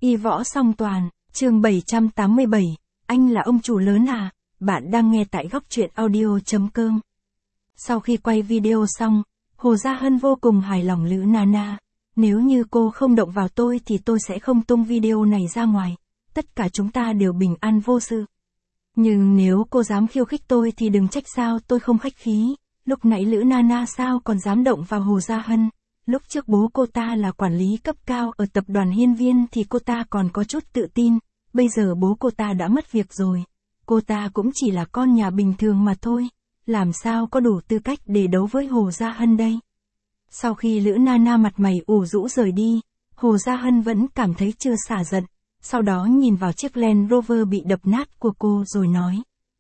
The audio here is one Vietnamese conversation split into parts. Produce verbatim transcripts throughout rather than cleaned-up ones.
Y Võ Song Toàn, chương bảy trăm tám mươi bảy, anh là ông chủ lớn à? Bạn đang nghe tại góc truyện audio chấm com. Sau khi quay video xong, Hồ Gia Hân vô cùng hài lòng Lữ Nana. Nếu như cô không động vào tôi thì tôi sẽ không tung video này ra ngoài. Tất cả chúng ta đều bình an vô sự. Nhưng nếu cô dám khiêu khích tôi thì đừng trách sao tôi không khách khí. Lúc nãy Lữ Nana sao còn dám động vào Hồ Gia Hân. Lúc trước bố cô ta là quản lý cấp cao ở tập đoàn Hiên Viên thì cô ta còn có chút tự tin. Bây giờ bố cô ta đã mất việc rồi. Cô ta cũng chỉ là con nhà bình thường mà thôi. Làm sao có đủ tư cách để đấu với Hồ Gia Hân đây? Sau khi Lữ Nana mặt mày ủ rũ rời đi, Hồ Gia Hân vẫn cảm thấy chưa xả giận. Sau đó nhìn vào chiếc Land Rover bị đập nát của cô rồi nói.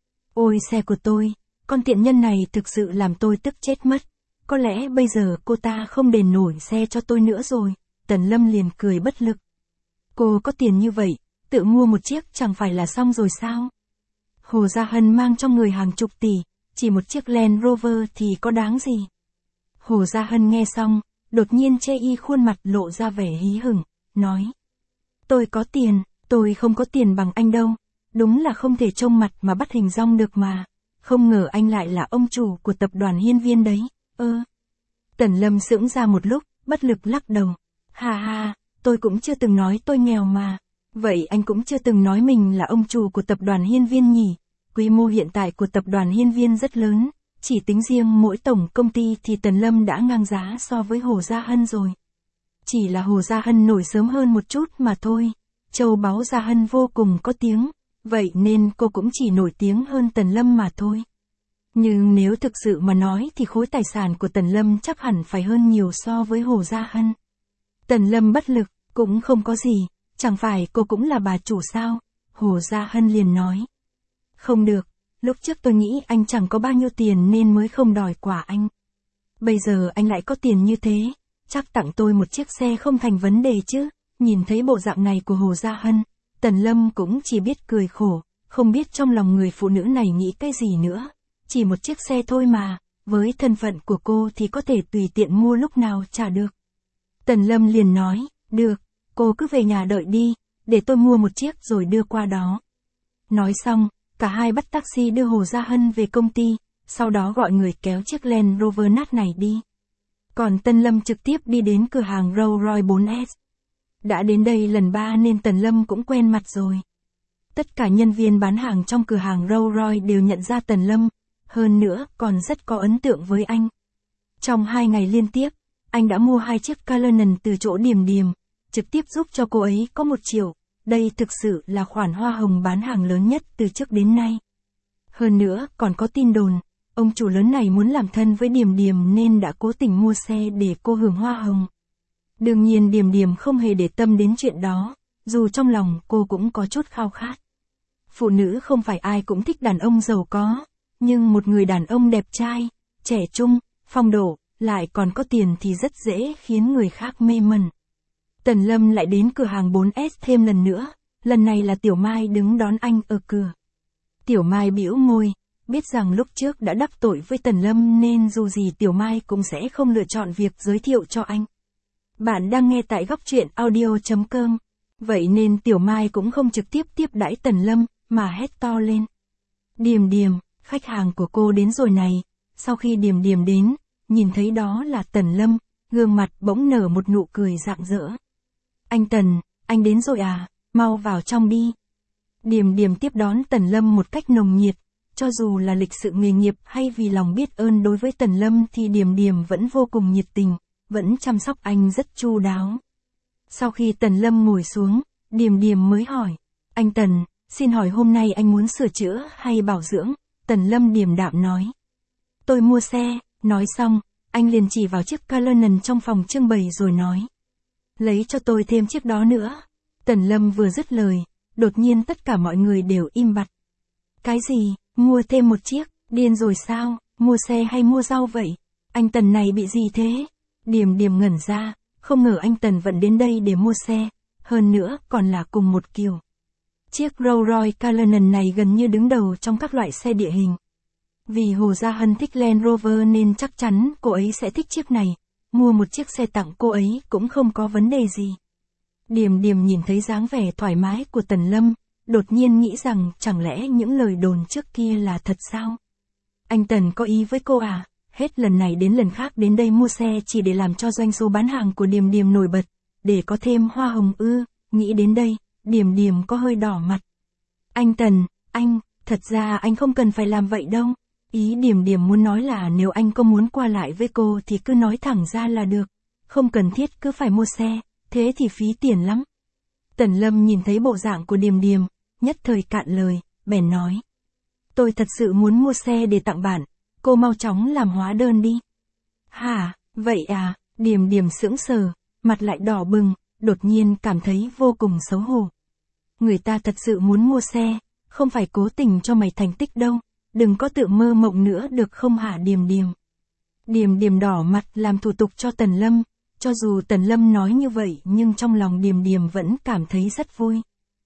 Ôi xe của tôi, con tiện nhân này thực sự làm tôi tức chết mất. Có lẽ bây giờ cô ta không đền nổi xe cho tôi nữa rồi. Tần Lâm liền cười bất lực. Cô có tiền như vậy, tự mua một chiếc chẳng phải là xong rồi sao? Hồ Gia Hân mang trong người hàng chục tỷ, chỉ một chiếc Land Rover thì có đáng gì? Hồ Gia Hân nghe xong, đột nhiên chê y khuôn mặt lộ ra vẻ hí hửng, nói. Tôi có tiền, tôi không có tiền bằng anh đâu. Đúng là không thể trông mặt mà bắt hình dong được mà. Không ngờ anh lại là ông chủ của tập đoàn Hiên Viên đấy. Ơ. Tần Lâm sững ra một lúc, bất lực lắc đầu. Ha ha, tôi cũng chưa từng nói tôi nghèo mà. Vậy anh cũng chưa từng nói mình là ông chủ của tập đoàn Hiên Viên nhỉ? Quy mô hiện tại của tập đoàn Hiên Viên rất lớn. Chỉ tính riêng mỗi tổng công ty thì Tần Lâm đã ngang giá so với Hồ Gia Hân rồi. Chỉ là Hồ Gia Hân nổi sớm hơn một chút mà thôi. Châu báu Gia Hân vô cùng có tiếng. Vậy nên cô cũng chỉ nổi tiếng hơn Tần Lâm mà thôi. Nhưng nếu thực sự mà nói thì khối tài sản của Tần Lâm chắc hẳn phải hơn nhiều so với Hồ Gia Hân. Tần Lâm bất lực, cũng không có gì, chẳng phải cô cũng là bà chủ sao? Hồ Gia Hân liền nói. Không được, lúc trước tôi nghĩ anh chẳng có bao nhiêu tiền nên mới không đòi quả anh. Bây giờ anh lại có tiền như thế, chắc tặng tôi một chiếc xe không thành vấn đề chứ. Nhìn thấy bộ dạng này của Hồ Gia Hân, Tần Lâm cũng chỉ biết cười khổ, không biết trong lòng người phụ nữ này nghĩ cái gì nữa. Chỉ một chiếc xe thôi mà, với thân phận của cô thì có thể tùy tiện mua lúc nào trả được. Tần Lâm liền nói, được, cô cứ về nhà đợi đi, để tôi mua một chiếc rồi đưa qua đó. Nói xong, cả hai bắt taxi đưa Hồ Gia Hân về công ty, sau đó gọi người kéo chiếc Land Rover nát này đi. Còn Tần Lâm trực tiếp đi đến cửa hàng Rolls Royce bốn S. Đã đến đây lần ba nên Tần Lâm cũng quen mặt rồi. Tất cả nhân viên bán hàng trong cửa hàng Rolls Royce đều nhận ra Tần Lâm, hơn nữa còn rất có ấn tượng với anh. Trong hai ngày liên tiếp, anh đã mua hai chiếc Cullinan từ chỗ Điềm Điềm, trực tiếp giúp cho cô ấy có một triệu. Đây thực sự là khoản hoa hồng bán hàng lớn nhất từ trước đến nay. Hơn nữa còn có tin đồn, ông chủ lớn này muốn làm thân với Điềm Điềm nên đã cố tình mua xe để cô hưởng hoa hồng. Đương nhiên Điềm Điềm không hề để tâm đến chuyện đó, dù trong lòng cô cũng có chút khao khát. Phụ nữ không phải ai cũng thích đàn ông giàu có, nhưng một người đàn ông đẹp trai, trẻ trung, phong độ, lại còn có tiền thì rất dễ khiến người khác mê mẩn. Tần Lâm lại đến cửa hàng bốn S thêm lần nữa, lần này là Tiểu Mai đứng đón anh ở cửa. Tiểu Mai bĩu môi, biết rằng lúc trước đã đắc tội với Tần Lâm nên dù gì Tiểu Mai cũng sẽ không lựa chọn việc giới thiệu cho anh. Bạn đang nghe tại góc truyện audio chấm com, vậy nên Tiểu Mai cũng không trực tiếp tiếp đãi Tần Lâm, mà hét to lên. Điềm Điềm, khách hàng của cô đến rồi này. Sau khi Điềm Điềm đến, nhìn thấy đó là Tần Lâm, gương mặt bỗng nở một nụ cười rạng rỡ. Anh Tần, anh đến rồi à, mau vào trong đi. Điềm Điềm tiếp đón Tần Lâm một cách nồng nhiệt, cho dù là lịch sự nghề nghiệp hay vì lòng biết ơn đối với Tần Lâm thì Điềm Điềm vẫn vô cùng nhiệt tình, vẫn chăm sóc anh rất chu đáo. Sau khi Tần Lâm ngồi xuống, Điềm Điềm mới hỏi, anh Tần, xin hỏi hôm nay anh muốn sửa chữa hay bảo dưỡng? Tần Lâm điềm đạm nói. Tôi mua xe, nói xong, anh liền chỉ vào chiếc Cullinan trong phòng trưng bày rồi nói. Lấy cho tôi thêm chiếc đó nữa. Tần Lâm vừa dứt lời, đột nhiên tất cả mọi người đều im bặt. Cái gì, mua thêm một chiếc, điên rồi sao, mua xe hay mua rau vậy? Anh Tần này bị gì thế? Điềm Điềm ngẩn ra, không ngờ anh Tần vẫn đến đây để mua xe, hơn nữa còn là cùng một kiểu. Chiếc Rolls Royce Cullinan này gần như đứng đầu trong các loại xe địa hình. Vì Hồ Gia Hân thích Land Rover nên chắc chắn cô ấy sẽ thích chiếc này, mua một chiếc xe tặng cô ấy cũng không có vấn đề gì. Điềm Điềm nhìn thấy dáng vẻ thoải mái của Tần Lâm, đột nhiên nghĩ rằng chẳng lẽ những lời đồn trước kia là thật sao? Anh Tần có ý với cô à? Hết lần này đến lần khác đến đây mua xe chỉ để làm cho doanh số bán hàng của Điềm Điềm nổi bật, để có thêm hoa hồng ư? Nghĩ đến đây, Điềm Điềm có hơi đỏ mặt. Anh Tần, anh, thật ra anh không cần phải làm vậy đâu. Ý Điềm Điềm muốn nói là nếu anh có muốn qua lại với cô thì cứ nói thẳng ra là được, không cần thiết cứ phải mua xe, thế thì phí tiền lắm. Tần Lâm nhìn thấy bộ dạng của Điềm Điềm, nhất thời cạn lời, bèn nói. Tôi thật sự muốn mua xe để tặng bạn, cô mau chóng làm hóa đơn đi. Hả, vậy à? Điềm Điềm sững sờ, mặt lại đỏ bừng, đột nhiên cảm thấy vô cùng xấu hổ. Người ta thật sự muốn mua xe, không phải cố tình cho mày thành tích đâu, đừng có tự mơ mộng nữa được không hả Điềm Điềm. Điềm Điềm đỏ mặt làm thủ tục cho Tần Lâm, cho dù Tần Lâm nói như vậy nhưng trong lòng Điềm Điềm vẫn cảm thấy rất vui.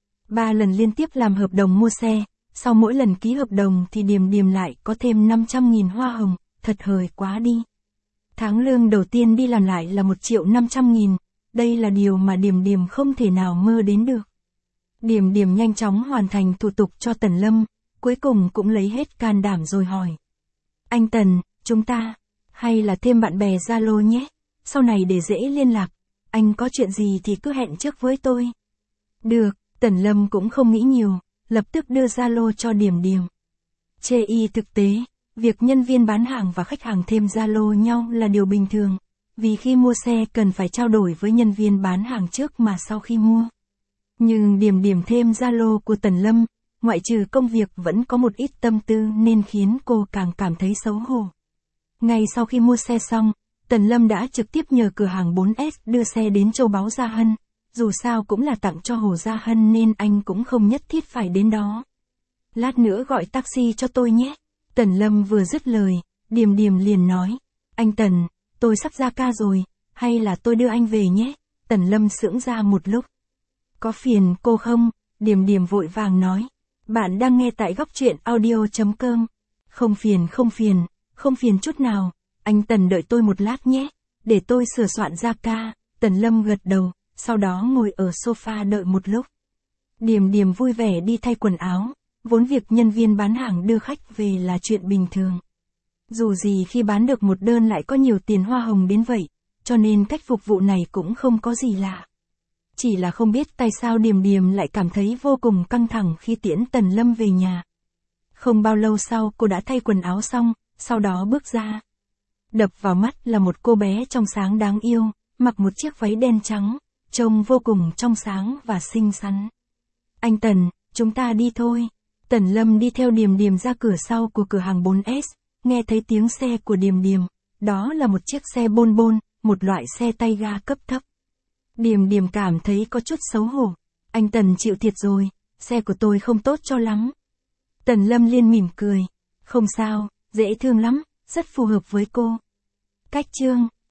Ba lần liên tiếp làm hợp đồng mua xe, sau mỗi lần ký hợp đồng thì Điềm Điềm lại có thêm năm trăm nghìn hoa hồng, thật hời quá đi. Tháng lương đầu tiên đi làm lại là một triệu năm trăm nghìn, đây là điều mà Điềm Điềm không thể nào mơ đến được. Điềm Điềm nhanh chóng hoàn thành thủ tục cho Tần Lâm, cuối cùng cũng lấy hết can đảm rồi hỏi. Anh Tần, chúng ta, hay là thêm bạn bè Zalo nhé, sau này để dễ liên lạc, anh có chuyện gì thì cứ hẹn trước với tôi. Được, Tần Lâm cũng không nghĩ nhiều, lập tức đưa Zalo cho Điềm Điềm. Chê y thực tế, việc nhân viên bán hàng và khách hàng thêm Zalo nhau là điều bình thường, vì khi mua xe cần phải trao đổi với nhân viên bán hàng trước mà sau khi mua. Nhưng Điềm Điềm thêm Zalo của Tần Lâm, ngoại trừ công việc vẫn có một ít tâm tư nên khiến cô càng cảm thấy xấu hổ. Ngay sau khi mua xe xong, Tần Lâm đã trực tiếp nhờ cửa hàng bốn S đưa xe đến Châu Báu Gia Hân, dù sao cũng là tặng cho Hồ Gia Hân nên anh cũng không nhất thiết phải đến đó. Lát nữa gọi taxi cho tôi nhé. Tần Lâm vừa dứt lời, Điềm Điềm liền nói, anh Tần, tôi sắp ra ca rồi, hay là tôi đưa anh về nhé. Tần Lâm sững ra một lúc. Có phiền cô không? Điềm Điềm vội vàng nói. Bạn đang nghe tại góc truyện audio chấm com. Không phiền không phiền, không phiền chút nào, anh Tần đợi tôi một lát nhé, để tôi sửa soạn ra ca. Tần Lâm gật đầu, sau đó ngồi ở sofa đợi một lúc. Điềm Điềm vui vẻ đi thay quần áo, vốn việc nhân viên bán hàng đưa khách về là chuyện bình thường. Dù gì khi bán được một đơn lại có nhiều tiền hoa hồng đến vậy, cho nên cách phục vụ này cũng không có gì lạ. Chỉ là không biết tại sao Điềm Điềm lại cảm thấy vô cùng căng thẳng khi tiễn Tần Lâm về nhà. Không bao lâu sau cô đã thay quần áo xong, sau đó bước ra. Đập vào mắt là một cô bé trong sáng đáng yêu, mặc một chiếc váy đen trắng, trông vô cùng trong sáng và xinh xắn. Anh Tần, chúng ta đi thôi. Tần Lâm đi theo Điềm Điềm ra cửa sau của cửa hàng bốn S, nghe thấy tiếng xe của Điềm Điềm, đó là một chiếc xe bôn bôn, một loại xe tay ga cấp thấp. Điềm Điềm cảm thấy có chút xấu hổ. Anh Tần chịu thiệt rồi, xe của tôi không tốt cho lắm. Tần Lâm liền mỉm cười. Không sao, dễ thương lắm, rất phù hợp với cô. Cách chương